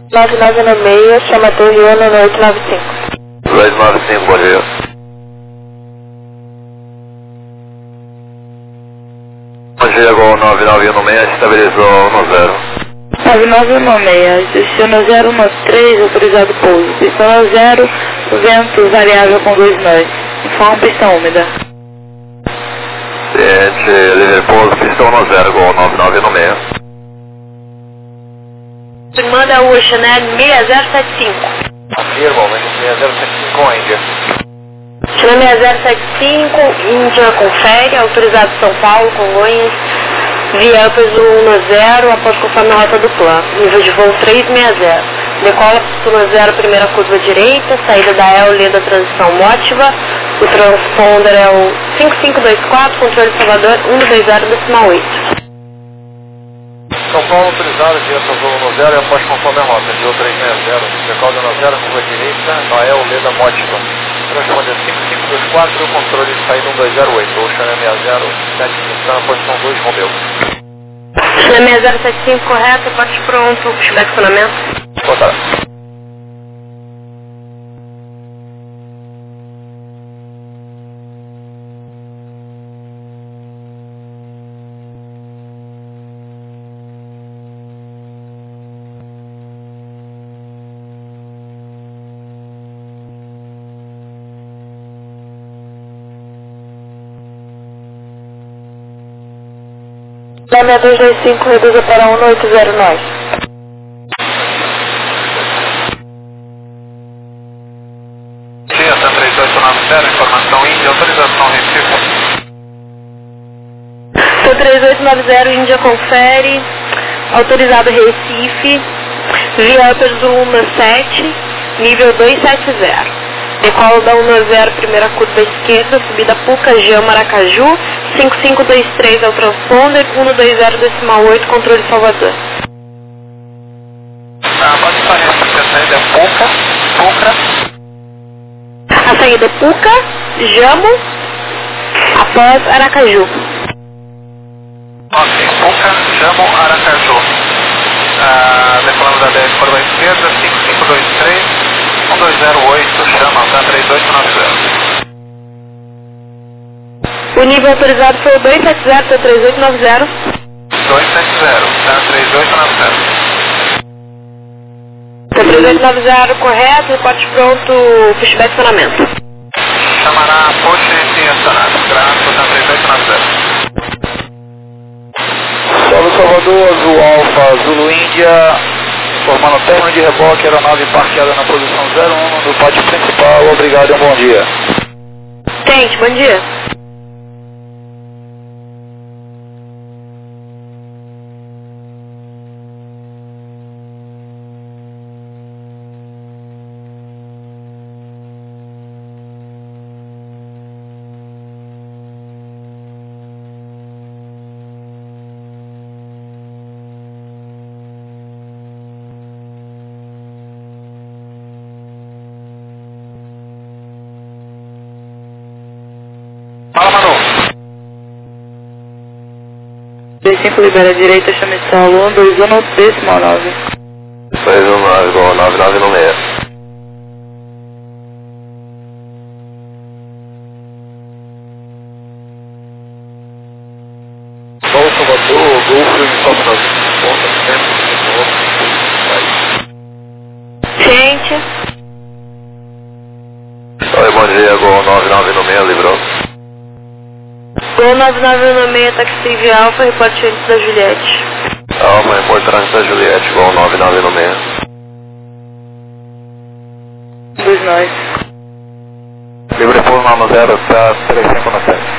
9996, chama Torre 895. 295, bom dia. Bom dia, Gol 9996, estabilizou no 0. 9996, destino 013, autorizado pouso. Pistão 0, vento variável com 2 nós. Informa pistão úmida. Ciente, livre pouso, pistão no 0, Gol 9996. Manda o Chanel 6075. Afirma, 6075 com Índia. Chanel 6075, Índia confere, autorizado São Paulo, Congonhas. Via peso 10, após conforme a rota do plano. Nível de voo 360. Decola pistão 0, primeira curva direita, saída da EL, da transição Mótiva. O transponder é o 5524, controle Salvador 120,8. São Paulo autorizado, via voo no 0 e após conforme a rota. Voo 360, decola no 0, curva direita, na EL, da Mótiva. Transponder 5524, controle de saída 1208. Ou Chanel 60, 7 Nissan, posição 2, Romeu. Chanel 6075, correto, parte pronto, pushback funcionamento. Boa tarde. Da 6225, reduza para 180 nós. Sim, essa 3890, informação Índia, autorização Recife. 3890, Índia confere, autorizado Recife, via Upper 17, nível 270. Decola da 10, primeira curva esquerda, subida Puca, Jean, Maracaju, 5523 é o transponder, 120,8, controle Salvador. Base parece que a saída é Puca. A saída é Puca, Jamo, após Aracaju. Ok, Puca, Jamo, Aracaju. Decolando da 10, curva esquerda, 5523. 1208, chama, tá 3890. O nível autorizado foi o 270, tá 3890. 270, tá 3890. Tá 3890, correto, reporte pronto, pushback funcionamento. Chamará Porsche e estacionado, graças, tá 3890. Salve Salvador, Azul Alfa, Zulu Índia. Formando término de reboque, aeronave parqueada na posição 01 no pátio principal. Obrigado e um bom dia. Tente, bom dia. Fala, Manu. 25 libera a direita, chame solo 121 decimal 9. 219, igual 9996. Paulo Salvador, Golfo e Salvador. Ponta, centro, Gente, oi, bom dia, Gol 9996, livrou. Gol 9996, táxi Civil Alfa, reporte antes da Juliette. Alma, importante da Juliette, Gol 9996. Dos nós. Livre por nome 0, tá 3597.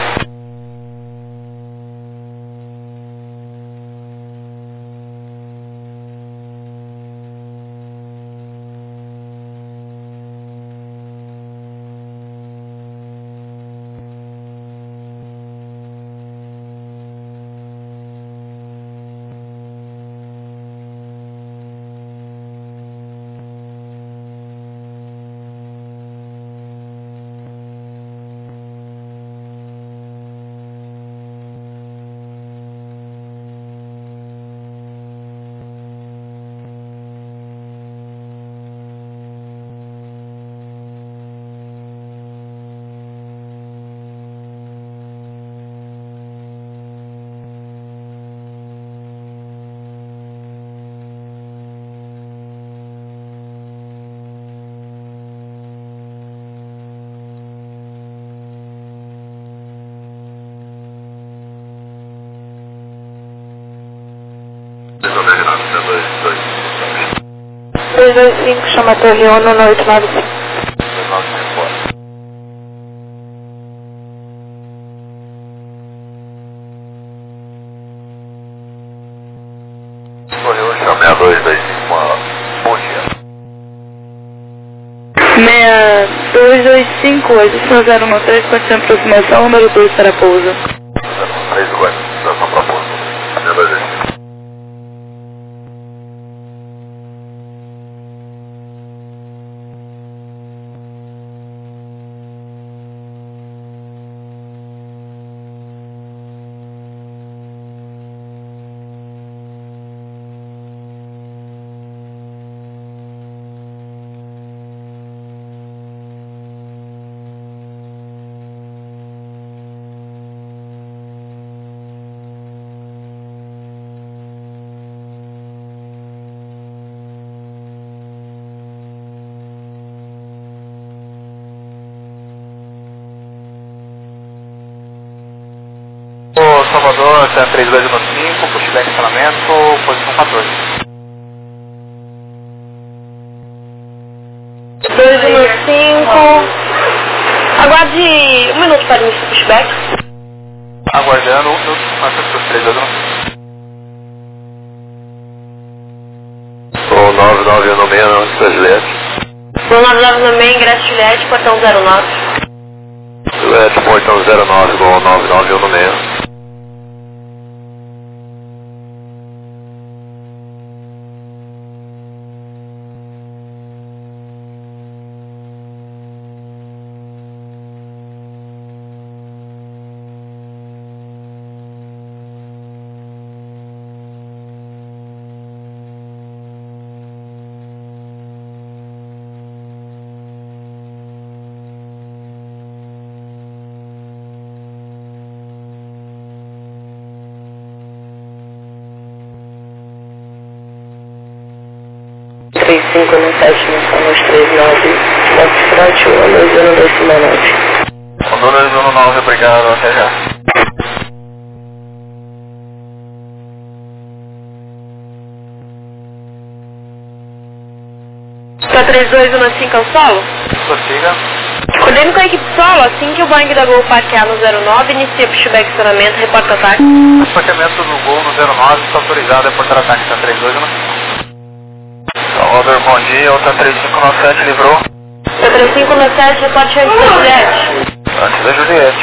225, chama a Torre 1 no 895. Torre 1, chama 6225, bom dia. 6225, adição 013, condição de aproximação, número 2 para pouso. 3 igual, situação para pouso. 6225. Salvador, 3215, pushback estacionamento, posição 14. 215. Aguarde 1 minuto para início do pushback. Aguardando 1 minuto, nós temos 3216. O 9996, não, de Juliette. O 9996, ingresso Juliette, portão 09. Juliette, portão 09, Gol 9996. no 7, no Salmos 39, Foxtrot 12029. 12019, obrigado, até já. Está 3215 ao solo? Prossiga. Coordene com a equipe solo, assim que o Boeing da Gol parquear no 09, inicia pushback estacionamento, reporta ataque. Parqueamento no Gol no 09, está autorizado a reportar ataque, está 3215. Salvador, bom dia, outra 3597, livrou. 3597, reporte antes da Juliette. Antes da Juliette.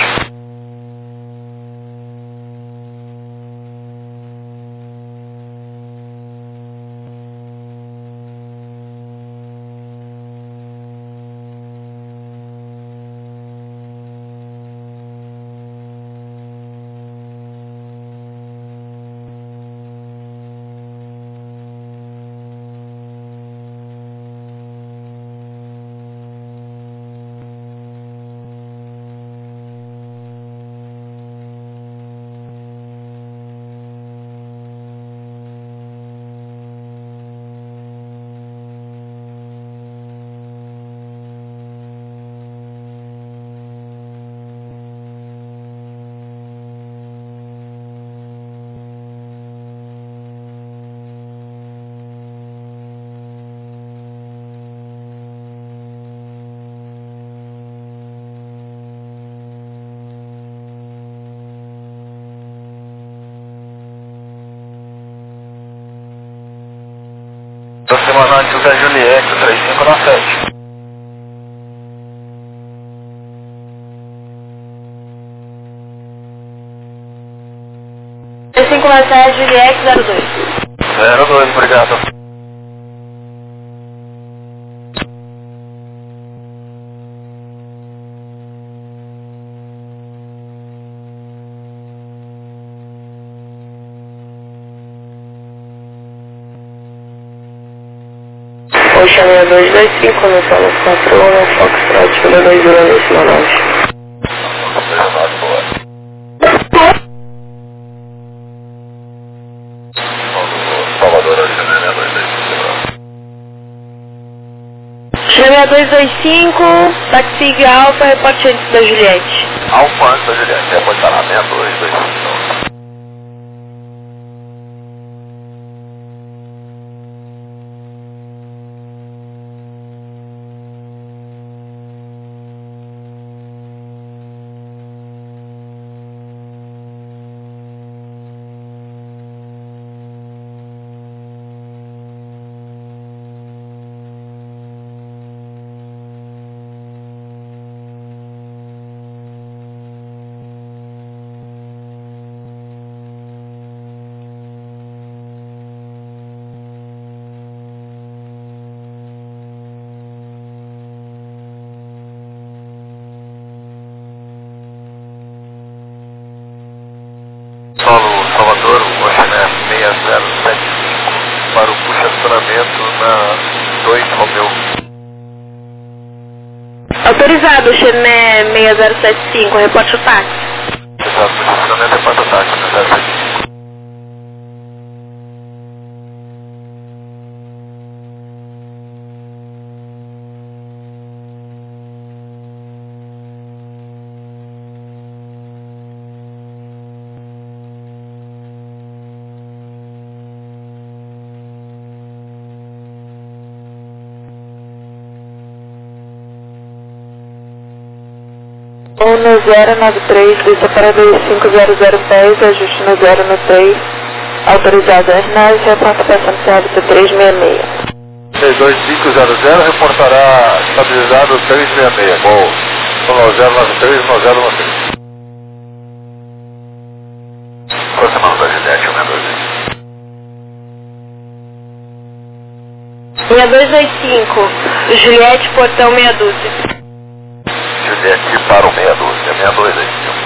Aproximando antes da Juliette, 3597. Juliette 02. 02, obrigado. Ocean 6225, no solo 41, Foxtrot 22029. Salvador, Ocean 6225, táxi Alfa, reporte antes da Juliette. Alfa antes da Juliette, reportar na 6225. Solo Salvador, o Oxené 6075, para o puxa-acionamento na 2 Romeu. Autorizado, Xené 6075, reporte o táxi. Exato, puxa-acionamento é para o táxi, na 075. No 093, lista para 250010, ajuste no 0 no 3, autorizado Hernandes, reporta passando CRT 366. 62500, reportará estabilizado 366, bom, no 093, no 093. Aproximando da Juliette, 6285, Juliette, portão meia dúzia. Juliette para o 62, 6285.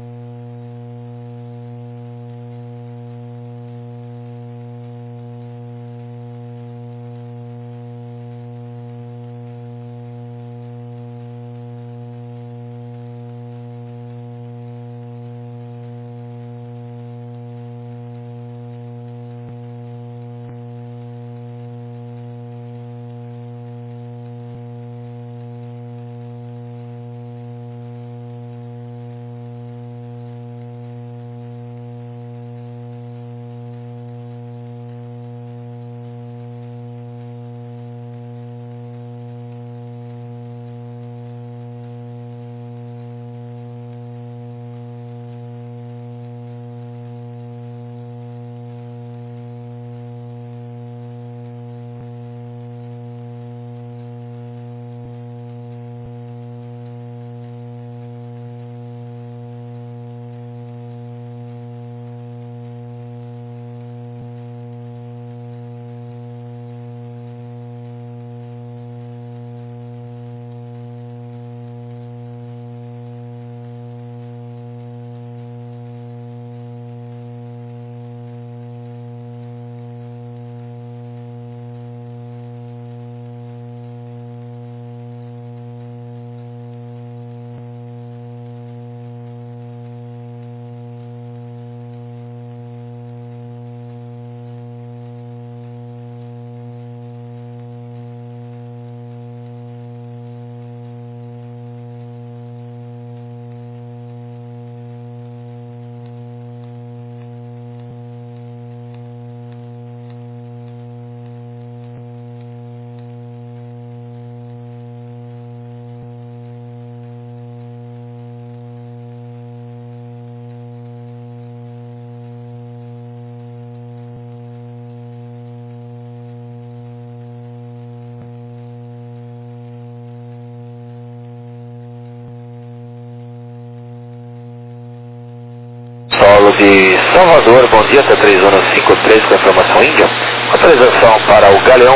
Solo de Salvador, bom dia, até 3153 com a informação Índia. Autorização para o Galeão.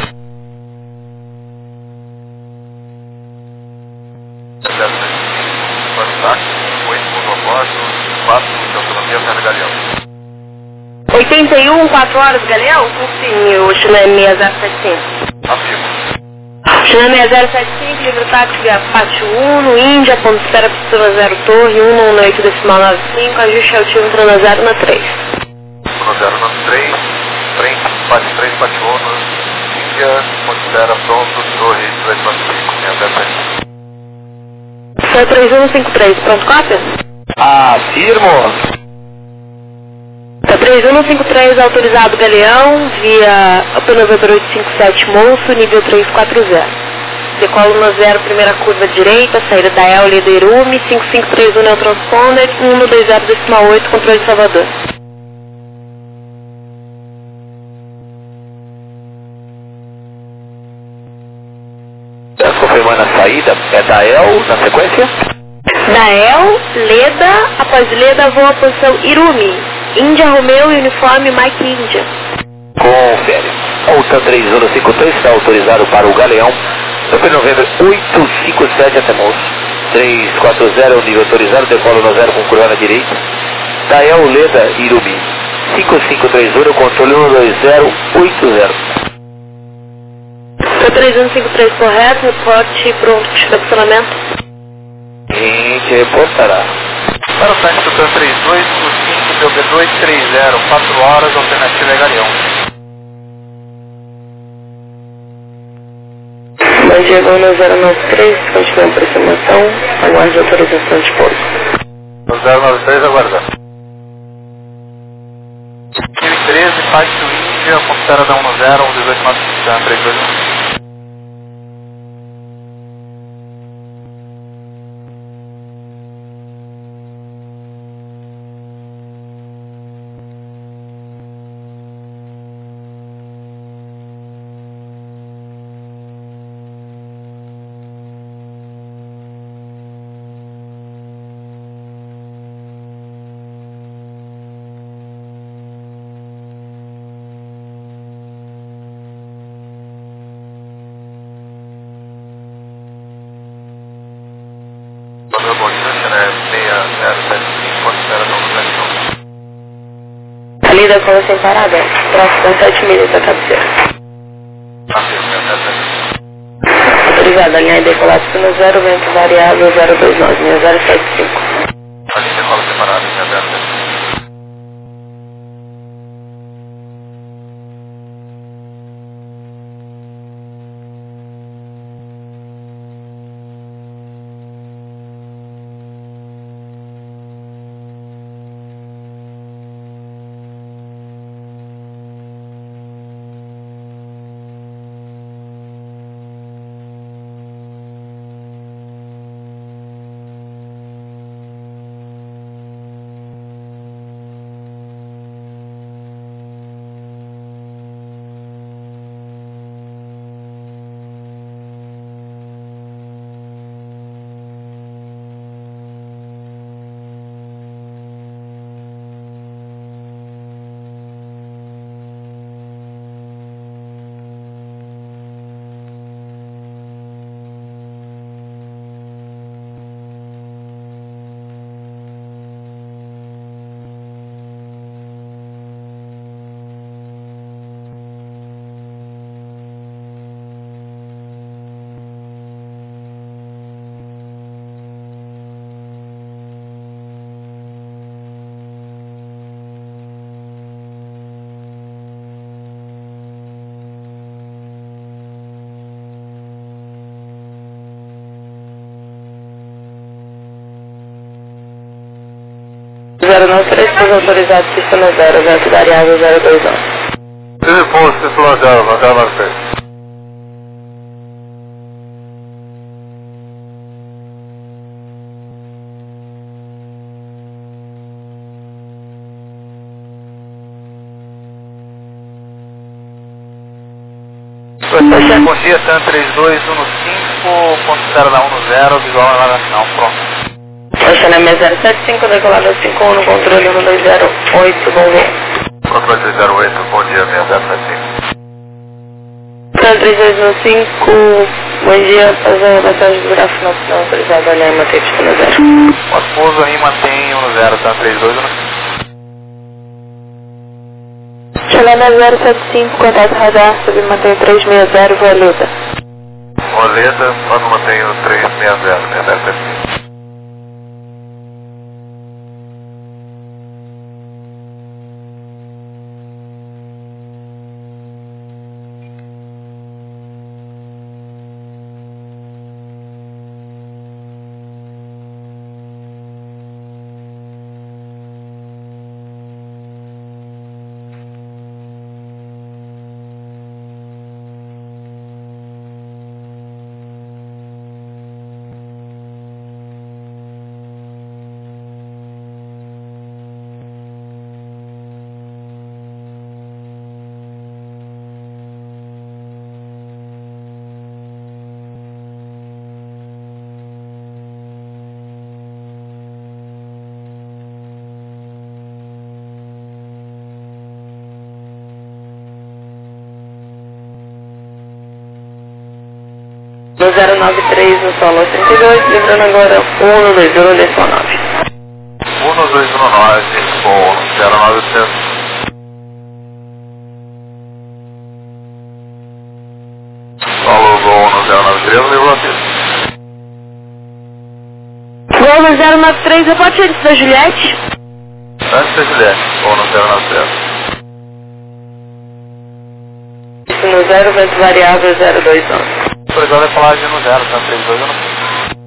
Galeão. 81, 4 horas, Galeão? Confirme o Chile 6075. Amigo. Chile 6075, livre táxi via Pátio 1, no Índia, ponto de espera piscina 0 Torre, 118 decimal 95, ajuste altivo entrando na 0 na 3. No 0 na 3, frente, Pátio 3, Pátio 1, Índia, ponto de espera pronto, Torre 295, 075. Foi 3153, pronto, cópia? Afirmo. Tá 3153, autorizado Galeão, via apenas 857 Monço, nível 340. Decolo no 0, primeira curva direita, saída da Eule do Irume, 5531 é o transponder, 120 decimal 8, controle de Salvador. Confirmando a saída, é da El na sequência? Dael, Leda, após Leda voa a posição Irume, Índia Romeu e uniforme Mike Índia. Confere. Alta 3153 está autorizado para o Galeão, novembro 857 até Moço. 340 é o nível autorizado, decolo no 0 com curva na direita. Dael Leda Irubi. 5530, controle 12080. Foi 3153 correto, reporte pronto de estacionamento. Gente, reportará. Para o site do TAN 3255 DB230, 4 horas, alternativa é Galeão. Bom dia, Gol 093, continua a aproximação, aguarde autorização de pouso. 093, aguardando. 2013, Pátio Índia, considera da 10, 189, TAN 321. Bom dia, é 6075, considera da 10. Ali da cola sem parada, próximo 7 milhas da cabeceira. Autorizada, linha ID colapso no 0, vento variável 029, linha 075. A linha cola separada, linha 075. Zero 93, pouso autorizado, sistema 0, vento variável 021. Esse posto, sistema 0, 093. Bom dia, TAN 3215, considera da 10, visual na nacional, pronto. Estacionamento 075, decolada 51 no controle 1208, bom dia. Controle 308, bom dia, 6075. TAN 3215, bom dia, fazer a passagem do gráfico não autorizado, olhar e manter sistema 0. O pouso aí mantém 10, TAN 3215. Chalana 075, contato radar, submantém 360, Violeta. Violeta, nós mantém 360, 075. No 093, no solo 32, livrando agora 12119. 1219. com 093. Paulo Gol no 093, levou a pista. Gol no 093, repete antes da Juliette. Antes da Juliette, Gol no 093. No 0, vento variável 021. Autorizado é falar de no 0, tá? 32 ou no 5.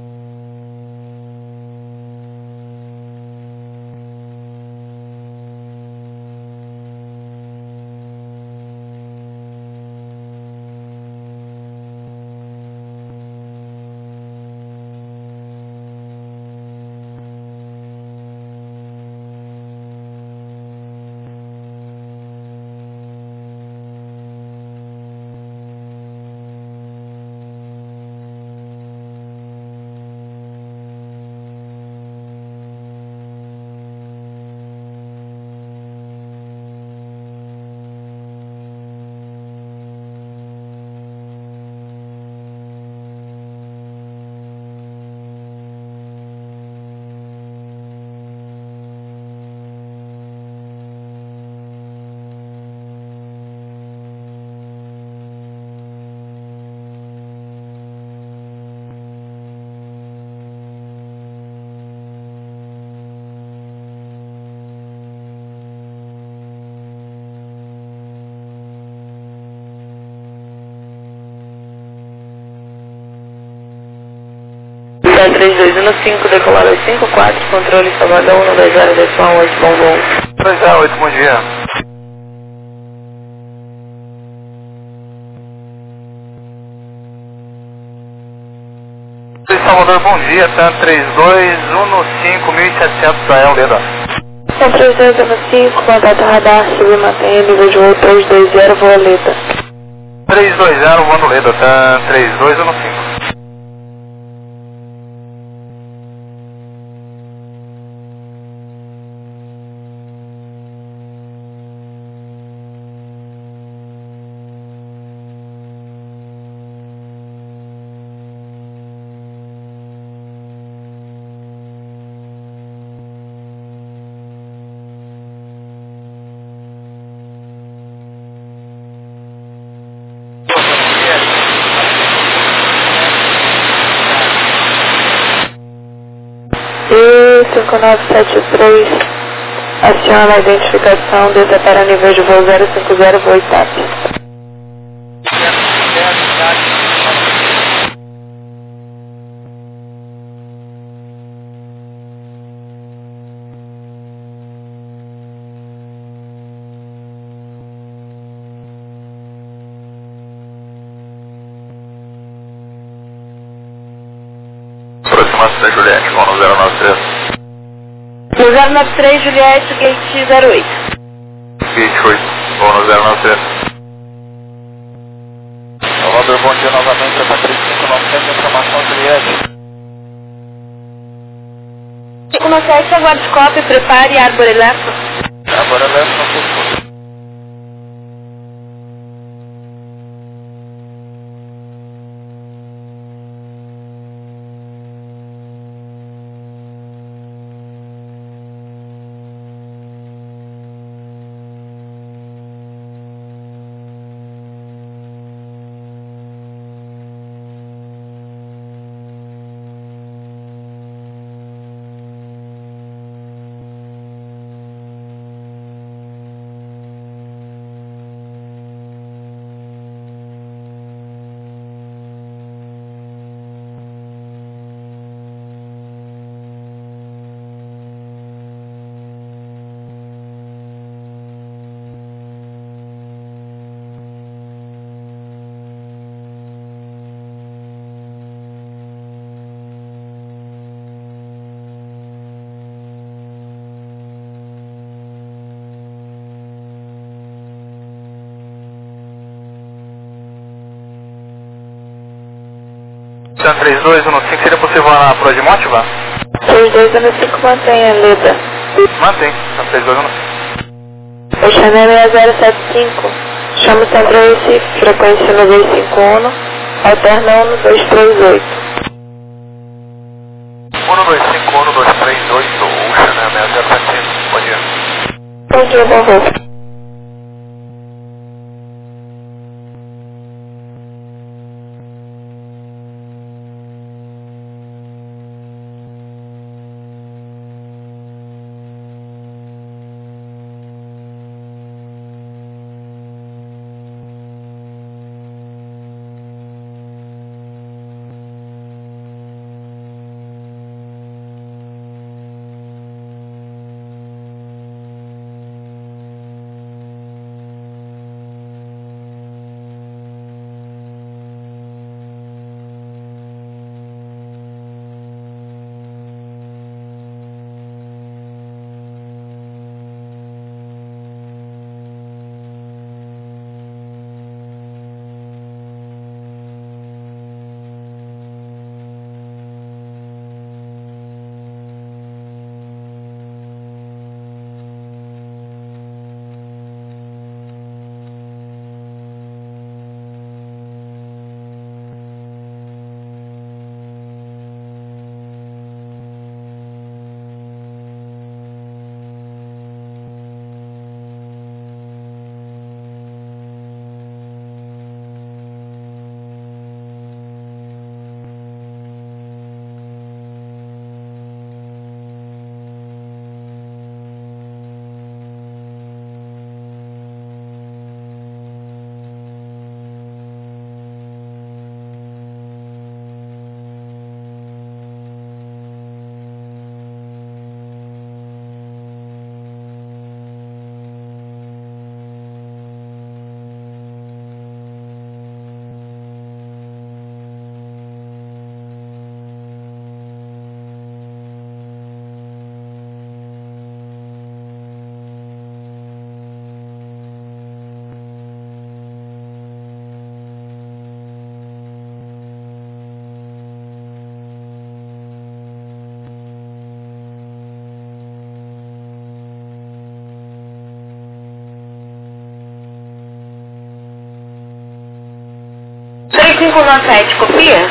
Tá 3215, decolar 854, controle Salvador 120, 8, bom voo. 308, bom dia. Salvador, bom dia, tá 3215, 1700 da Leda. Tá 3215, contato radar, civil mantenha nível de voo 320, voo Leda. 320, voando Leda, tá 3215. E 5973, aciona a identificação, desça para nível de voo 050, voo TAP. Aproximação da Juliette, voo no 093. No 093, Juliette, gate 08. Gate 8, voo no 093. Salvador, bom dia novamente, essa 35900, informação Juliette. 517, aguarde cópia, prepare árbor elétrico. Agora leva no curso. São 3215, seria possível voar na proa de Mótiva? 3215, mantenha, Leda. Mantém, São 3215. O Chanel é 075, chama Centro Recife, frequência 951, alterna 1238. 1251, 1238, o Chanel é 075, bom dia. Ok, bom voo. Cinco nove sete, copia?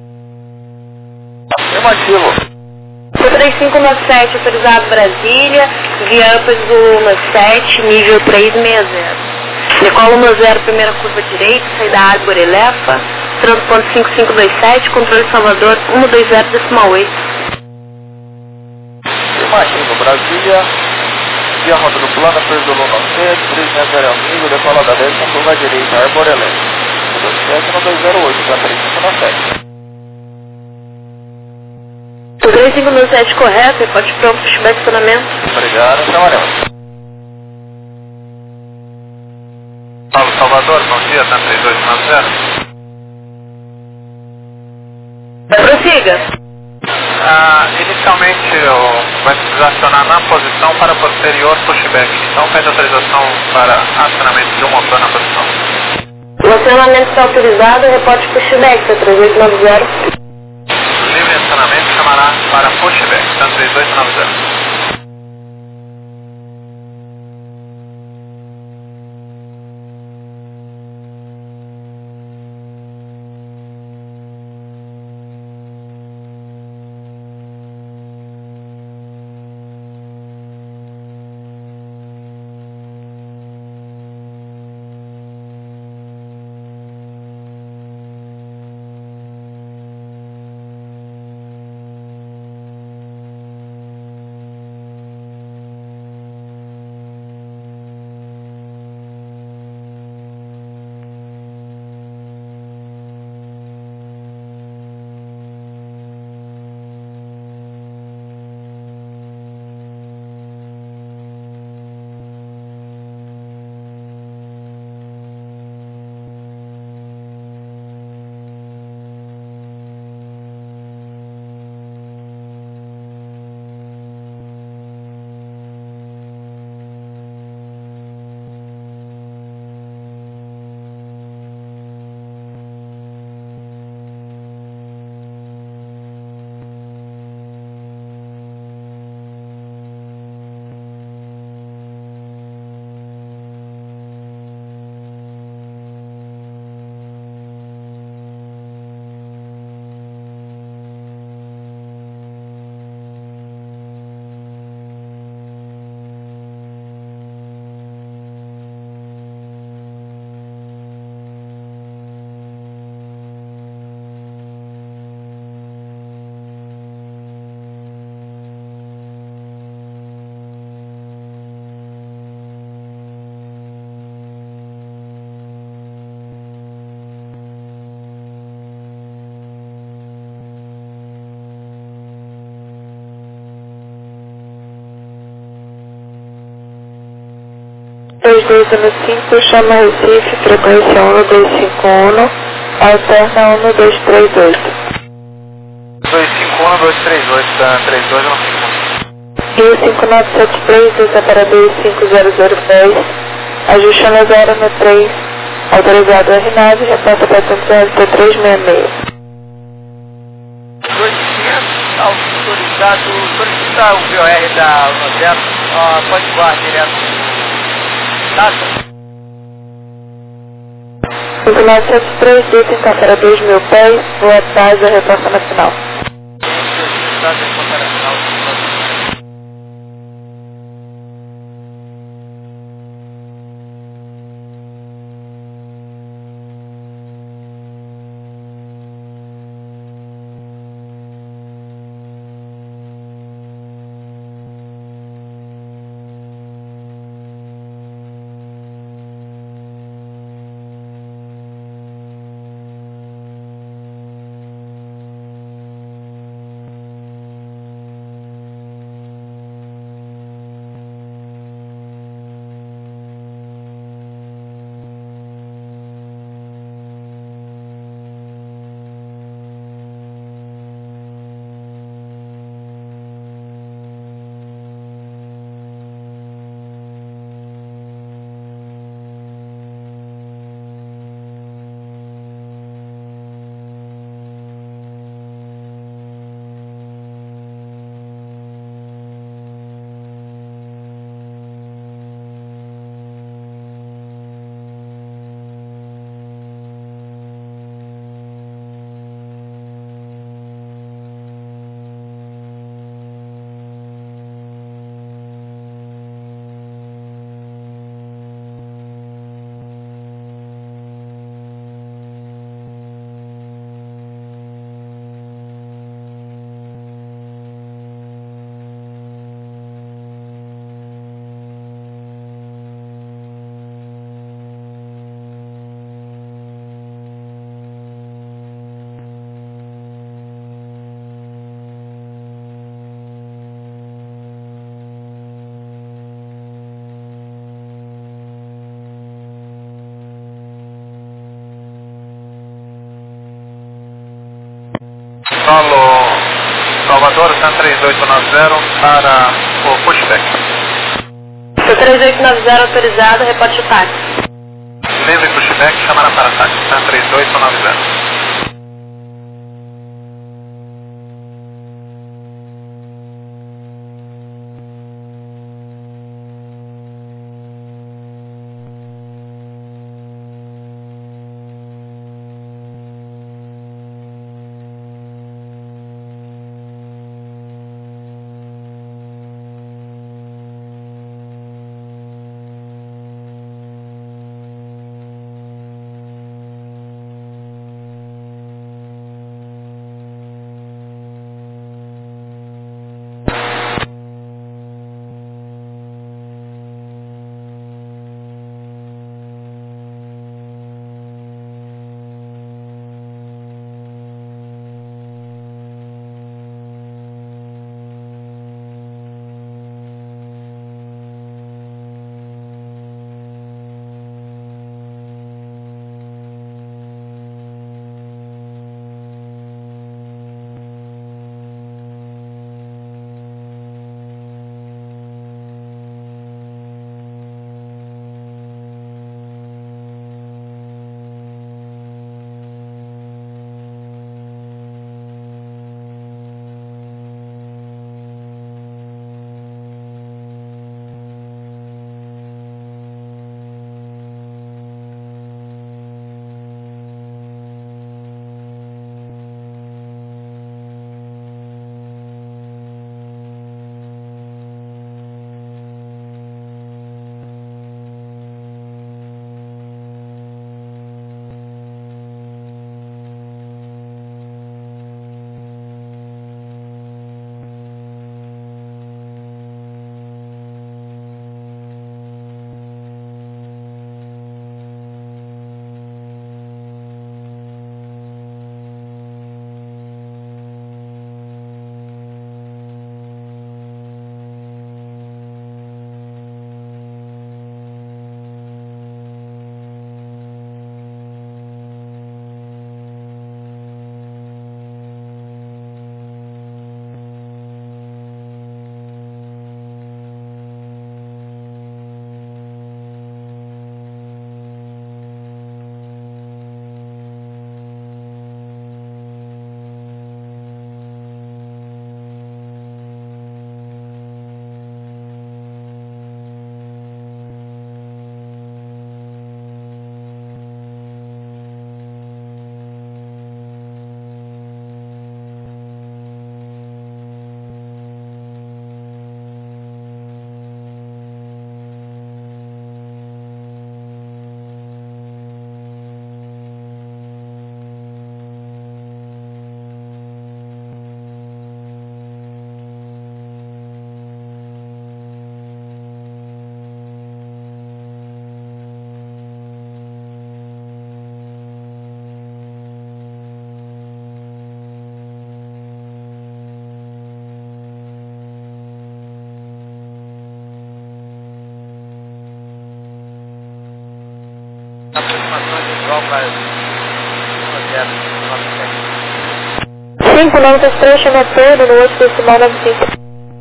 Afirmativo. 3597, autorizado Brasília, via Upper Zulu 17, nível 360. Decola 10, primeira curva direita, saída Árbore Elefa, transporte 5527, controle Salvador 120,8. Afirmativo, Brasília, via rota do plano, Upper Zulu 97, 360 amigo, decola da 10, com curva direita, Árbore Elefa. 208 para 3597. 3597 correto, reporte pronto, pushback estacionamento. Obrigado, trabalhamos. Paulo Salvador, bom dia, tá 3290. Prossiga. Inicialmente vai precisar acionar na posição para posterior pushback. Então pede autorização para acionamento de um motor na posição. O acionamento está autorizado, reporte pushback, tá 3890. Livre acionamento chamará para pushback, tá 3890. 3215, chama Recife, frequência 1251, alterna 1238. 251, 238, tá 3215. Rio 5973, desça para 25010, ajuste no 0 no 3, autorizado R9, reporta para Central T366. 2500, autorizado, solicitar o VOR da 10, pode voar direto no Tata. 5973, desça então para 2000 pés, boa tarde, a reporta na final. Solicitado a reportar na final. Solo Salvador, San 3890 para o pushback. 3890 autorizado, reporte o táxi. Livre pushback, chamar para táxi, San 3890. Informações visual para 5 notas 3, chama Pedro, no 8 decimal 95.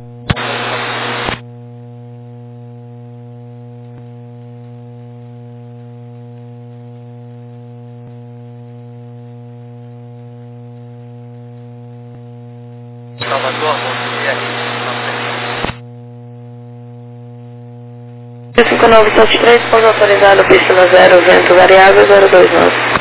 Salvador, bom dia. 5973, pouso autorizado, pista 0, vento variável 029.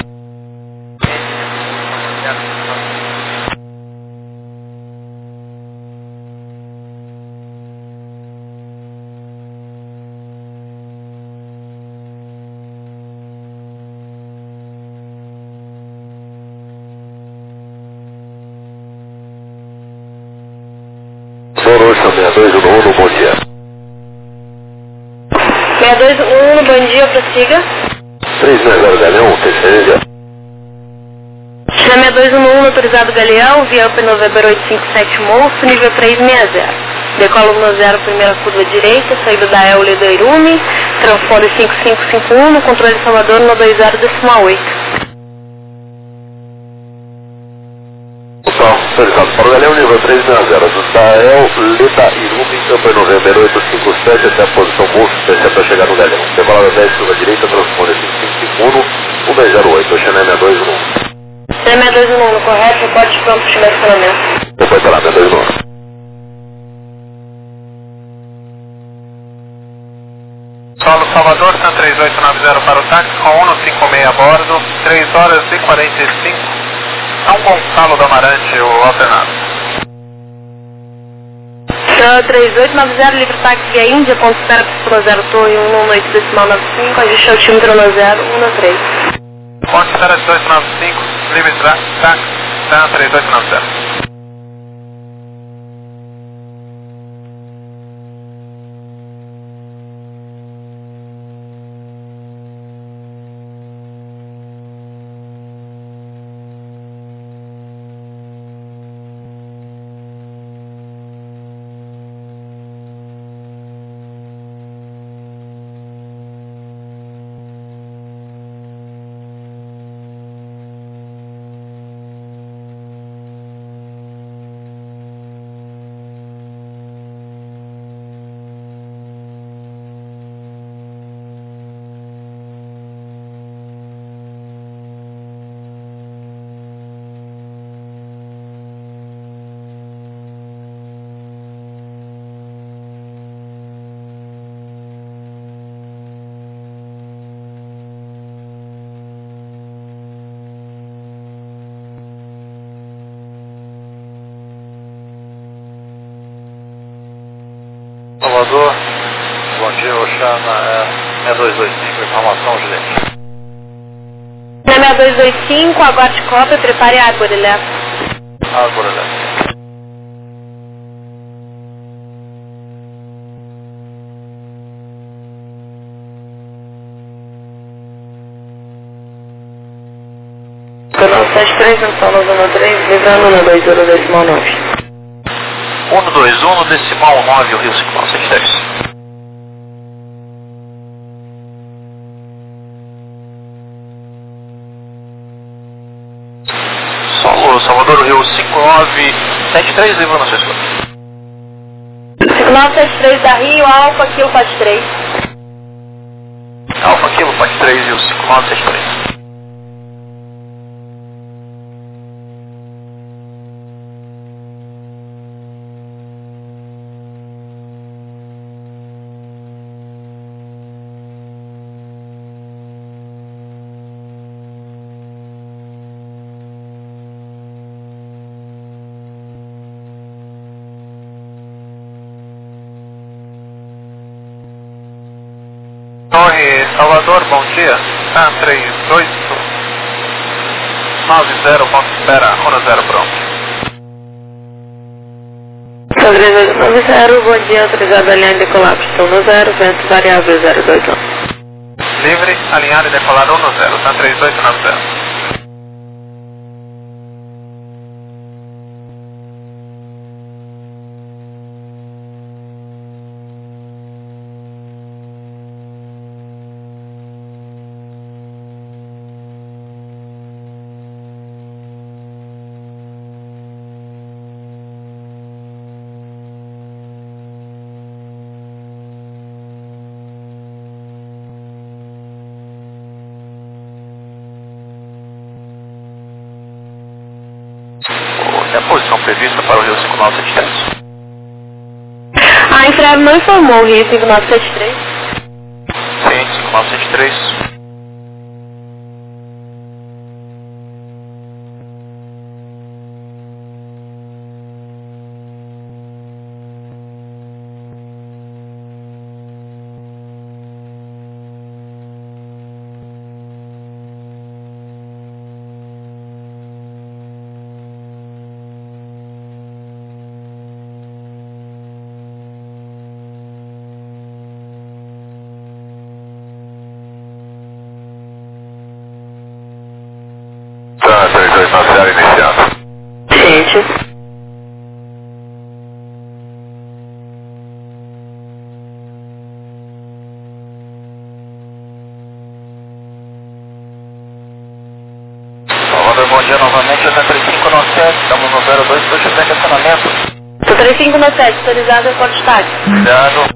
Sororça 6211, bom dia. 6211, bom dia, prossiga. 360 Galeão, terceira. Chama 6211, autorizado Galeão, via Up November 857 Moço, nível 360. Decolo 10, primeira curva direita, saída da Eule do Irume, transfone 5551, controle de Salvador no 20 decimal 8. Autorizado para o Galeão, nível 360. Dael, Leda, Irume, Up November 857, até a posição Moço, desce até chegar no Galeão. Decolada 10, curva direita, transfone 5551, 1008, Xané 6211. Chama 6211, correto, reporte pronto para estacionamento. Depois lá, 6211. Solo Salvador, San 3890 para o táxi, com 156 a bordo, 3 horas e 45. São Gonçalo do Amarante, o alternado. 3890, livre táxi via Índia, ponto espera pista 0, torre 118 decimal 95, ajuste altímetro 1013. Ponte espera 295, livre táxi, San 3890. Salvador, bom dia, Oxana, é 225, informação, gerente. Chama 6225, aguarde cópia, prepare a água, ele Agora, né? Canal 73, então na zona 3, livrando na 20 decimal 9. 121, decimal 9, o Rio 5973. Solo Salvador, Rio 5973, livrando a sua escolha. 5973 da Rio, Alfa, Kilo, Pate 3. Alfa Kilo, Pate 3 e o 5973. Torre Salvador, bom dia. Tá 3890, ponto espera, 10 pronto. São 3890, bom dia, autorizado a linha de colapso, estão no 0, vento variável 021. Livre, alinhado e decolado 10, tá 3890. É a posição prevista para o Rio 5973. A Infraero não informou o Rio 5973. Sim, 5973. Tá, 3290 iniciado. Gente. Salvador, bom dia novamente, até 3597, estamos no 02, estou chegando em acionamento. 3597, autorizado ao porte táxi. Obrigado.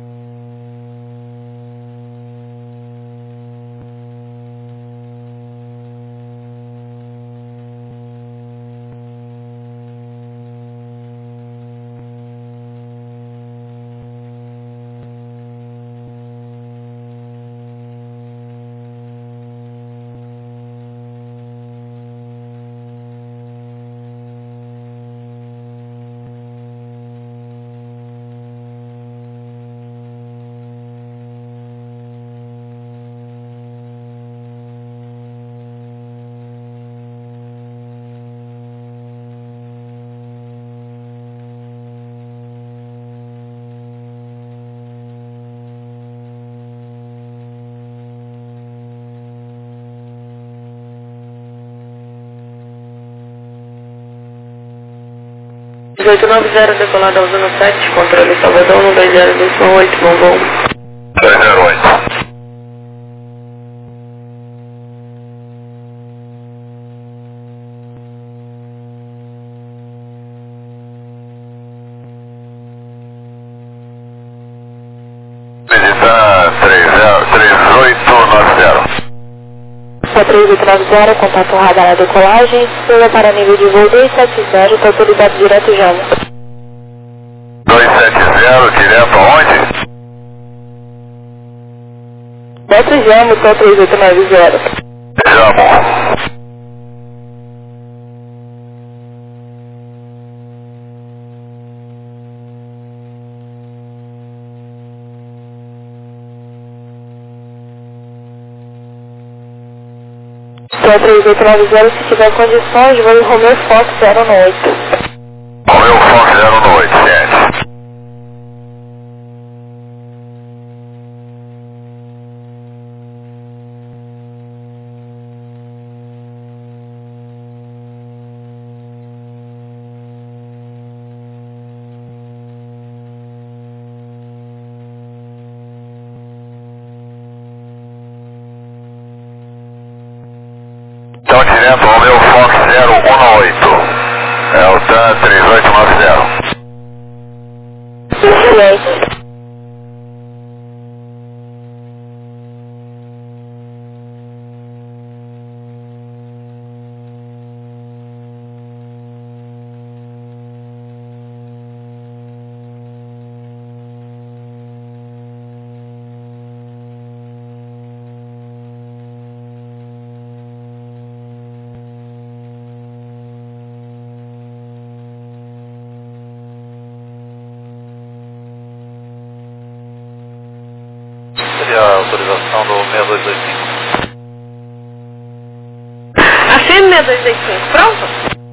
(1890) decolado ao 07, controle Salvador, 120-218, bom voo. 208. Visita 3890. 3890, contato radar a decolagem, pula para nível de voo 270, com autoridade direto Jamo. 270, direto aonde? Direto Jamo, só 3890. Jamo. Só 3890, se tiver condições, voo Romeo Fox 018. Romeo Fox 018, gente. Então, direto Romeo Fox 018. Delta 3890. Excelente. Seria a autorização do 6225. Afirme 6225, pronto?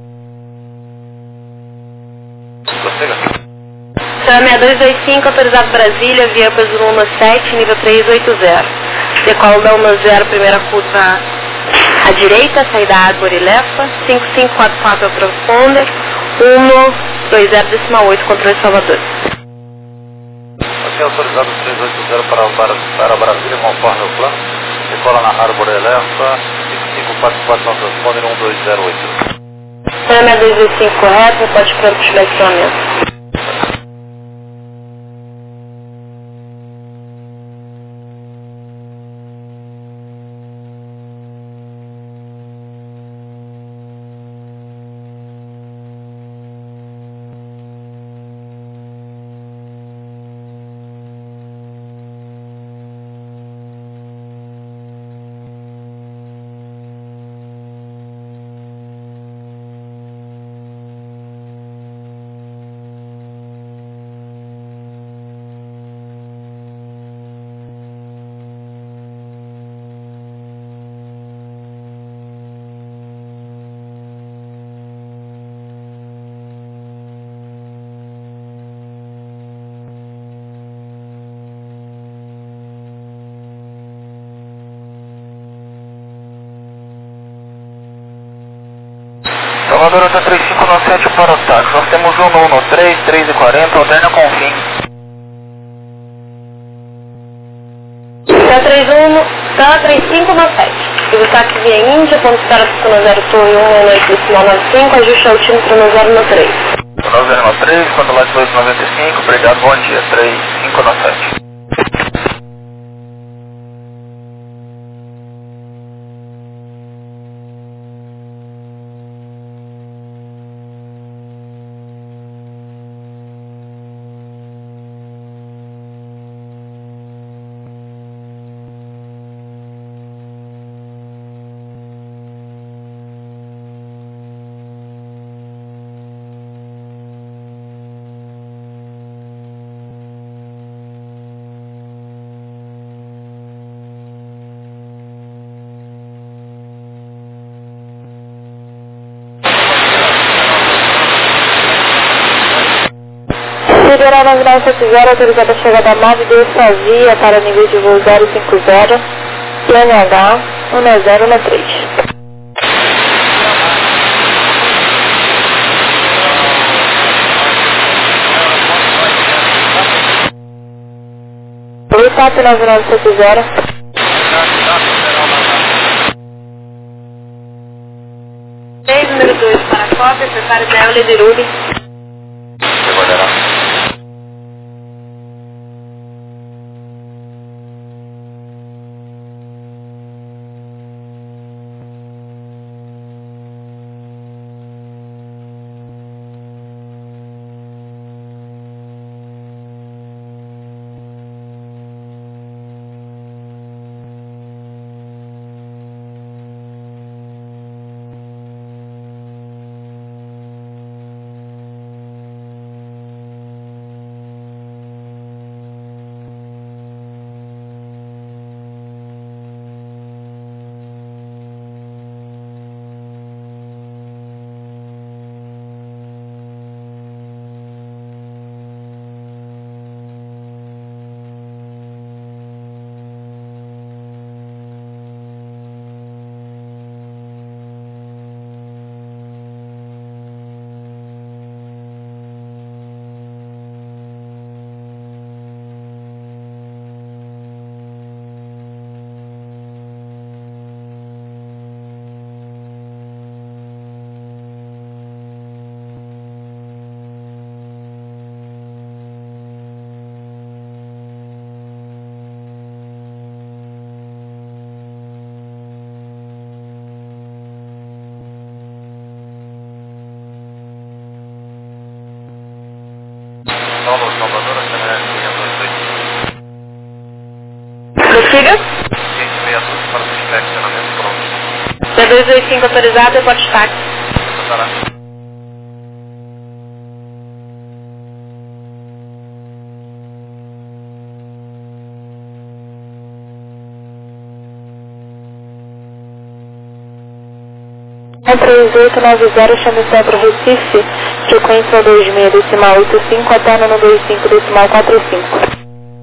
Prossiga. Será 6225, autorizado Brasília, via peso 117, nível 380. Decola da 10, primeira curva à direita, saída Árvore Lefa, 5544 é o transponder, 120,8, controle Salvador. Aqui é autorizado 380 para Brasília, conforme o plano. Decola na Árvore Elefa, 5544 no transponder, 1208. Será 6225 correto, pode pronto para acionamento. Salvador até 3597 para o táxi. Nós temos um no 3, 3 e 40, alterna com fim. Tá 3597. E o táxi via Índia, ponto espera 510 Torre 11895, ajuste altímetro no 0 no 3. 0 no 3, quando lá de 295, obrigado, bom dia, 3597. Federal 9970, autorizada a chegada a 92 vazia para nível de voo 050, PNH 1013. TAP 9970. Número 2 para a cópia, prepare da Eule de Rubi. Salvador, Prossiga. 562 para o estacionamento pronto. P285 autorizado, eu posso táxi. É 3890, chame Centro Recife, frequência 26 decimal 85, até no 25 decimal 45.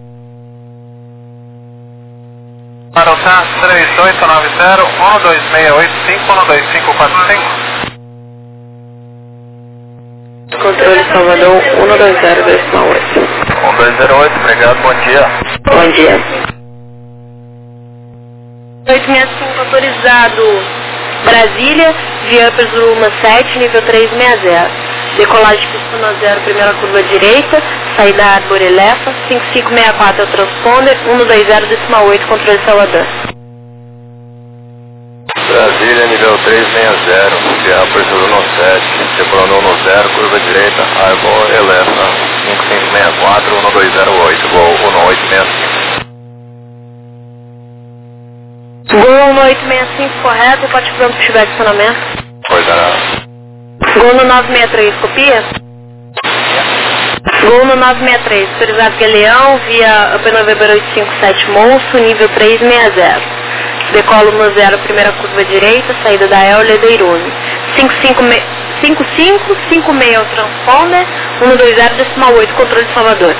Para o TAS 3890, 12685, 12545. Controle Salvador 120 decimal 8. 1208, obrigado, bom dia. Bom dia. 865 autorizado. Brasília, via Luma 7, nível 360. Decolagem pista 0, primeira curva direita, saída Arborilefa, 5564 é o transponder, 120 decimal 8, controle Salvador. Brasília, nível 360, via Luma 7, decolando 10, curva direita, Arborilefa, 5564, 1208, voo 1865. Gol 1865, correto, pode pronto para estiver adicionamento. Coordenado. Gol no 963, copia? Gol no 963, autorizado Galeão, via Up November 857 Monstro, nível 360. Decolo no 0, primeira curva direita, saída da Eule de Irune. 5556 é o transponder, 120 decimal 8, controle de Salvador.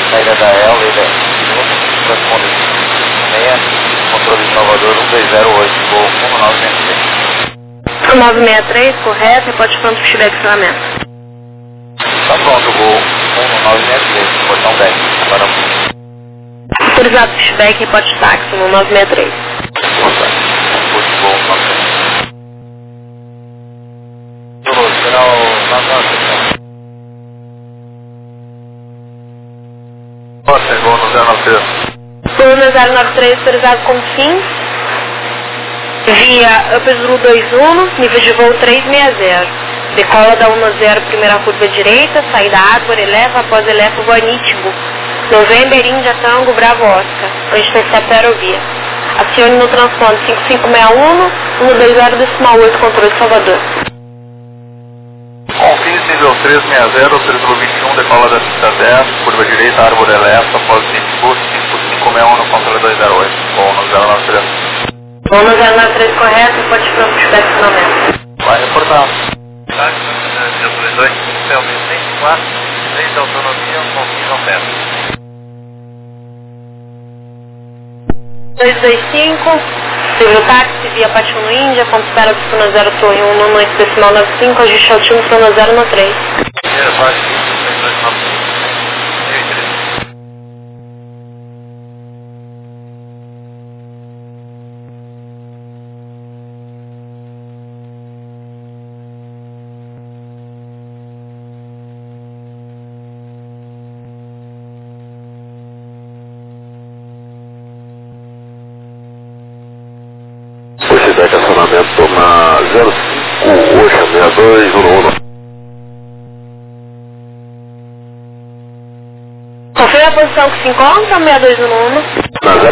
saída da EL, leda corresponde 6, controle de Salvador 1208, voo 1963. 963, correto, reporte pronto para pushback estacionamento. Tá pronto, voo 1963, portão 10, agora Autorizado pushback, reporte táxi, 1963. voo 1963. Zulu, final 993. Você, voo no 093. Voo no 093, autorizado com fim. Via Upper Zulu 21, nível de voo 360. Decola da 10, primeira curva direita, saída Ágora, eleva, após eleva, voa Nitibo. November, Índia, Tango, Bravo, Oscar. Onde intercepta a aerovia. Acione no transponder 5561, 120,8, controle de Salvador. Confins, nível 360, Círculo 21, decola da pista 10, curva direita, Árvore Leste, após Nitibo, 5561 no controle 208, voo no 093. Voo no 093, correto, reporte pronto para pushback estacionamento. Vai reportar. Táxi, 228, céu 104, 3 de autonomia, Confins ao pé. 225, civil táxi via Patuno Índia, ponto espera do Suna 0 Torre 1 no 8 decimal 95, ajuste ao time Suna 013. Primeira faixa, 229. Pushback acionamento na 05-862-11. Confirma a posição que se encontra, 6211. Na 05.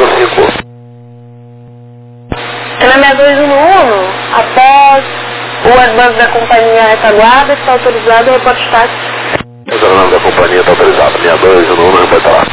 Na 6211, após o advance da companhia retaguarda, está autorizado o reporte de táxi. O nome da companhia está autorizado. 6211, reporta lá.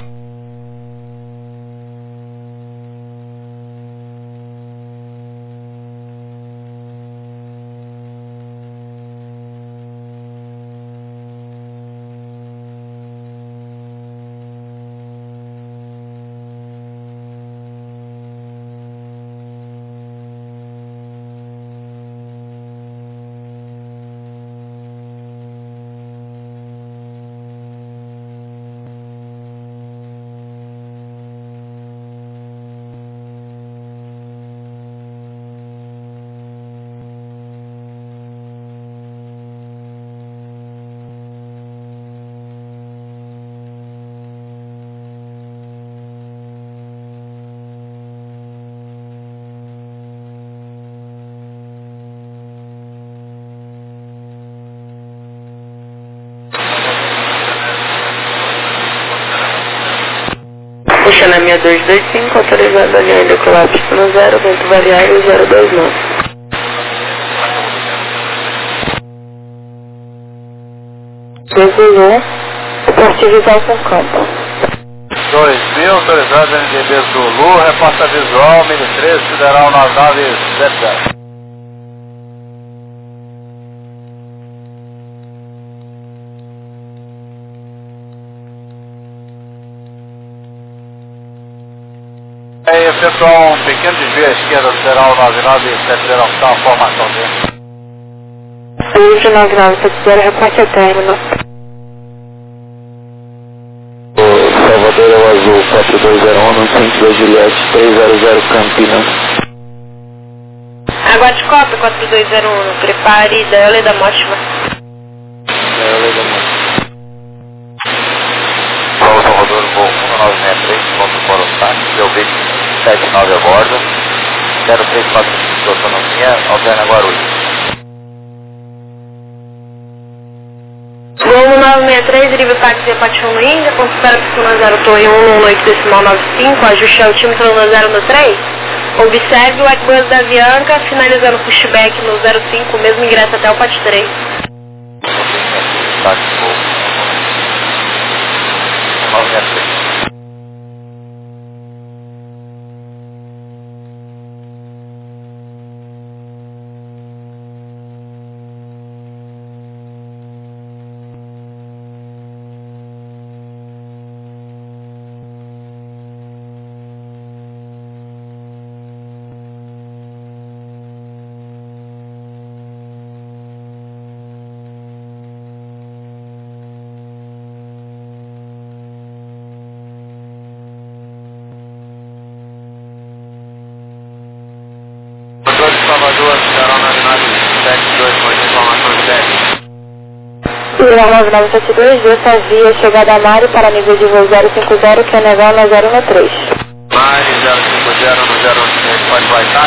Puxa na 6225, autorizado a linha de colapso no 0, vento variável 029. Zulu, suporte visual com campo. 2000, autorizado NDB Zulu, repassa visual, Mini 3, Federal nas naves Z10. Aí, pessoal, um pequeno desvio à esquerda do Federal 9970, está a formação dele. Uso 9970, reporte a término. Salvador é o azul, 4201, centro da Juliette, 300 Campinas. Aguarde cópia, 4201, prepare da Eole da Mótima. Paulo Salvador, voo 1963, ponto para o táxi, deu B 79 a bordo, 0345 de autonomia, alterna Guarulhos. Voo 963, deriva táxi via Patuno Índia, ponto espera do Suna 0 Torre 1 no 8 decimal 95, ajuste ao time Suna 013. Observe o Airbus da Avianca, finalizando o pushback no 05, mesmo ingresso até o PAT 3. Táxi, voo 1963. Legal 9972, desça via chegada a Mari para nível de voo 050, que é Negal na 013. Mari 050 no 013, pode baixar?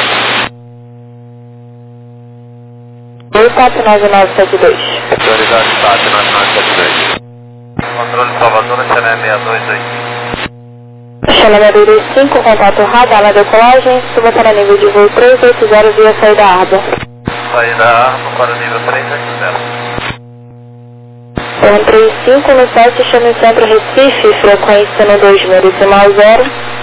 Oi, TAP 9972. Autoridade TAP 9972. Controle Salvador, Channel 628. Channel 625, contato radar na decolagem, suba para nível de voo 380 via saída Arba. Saída Arba para o nível 380. 35 no 7, chama em centro Recife, frequência no 2000, decimal 0.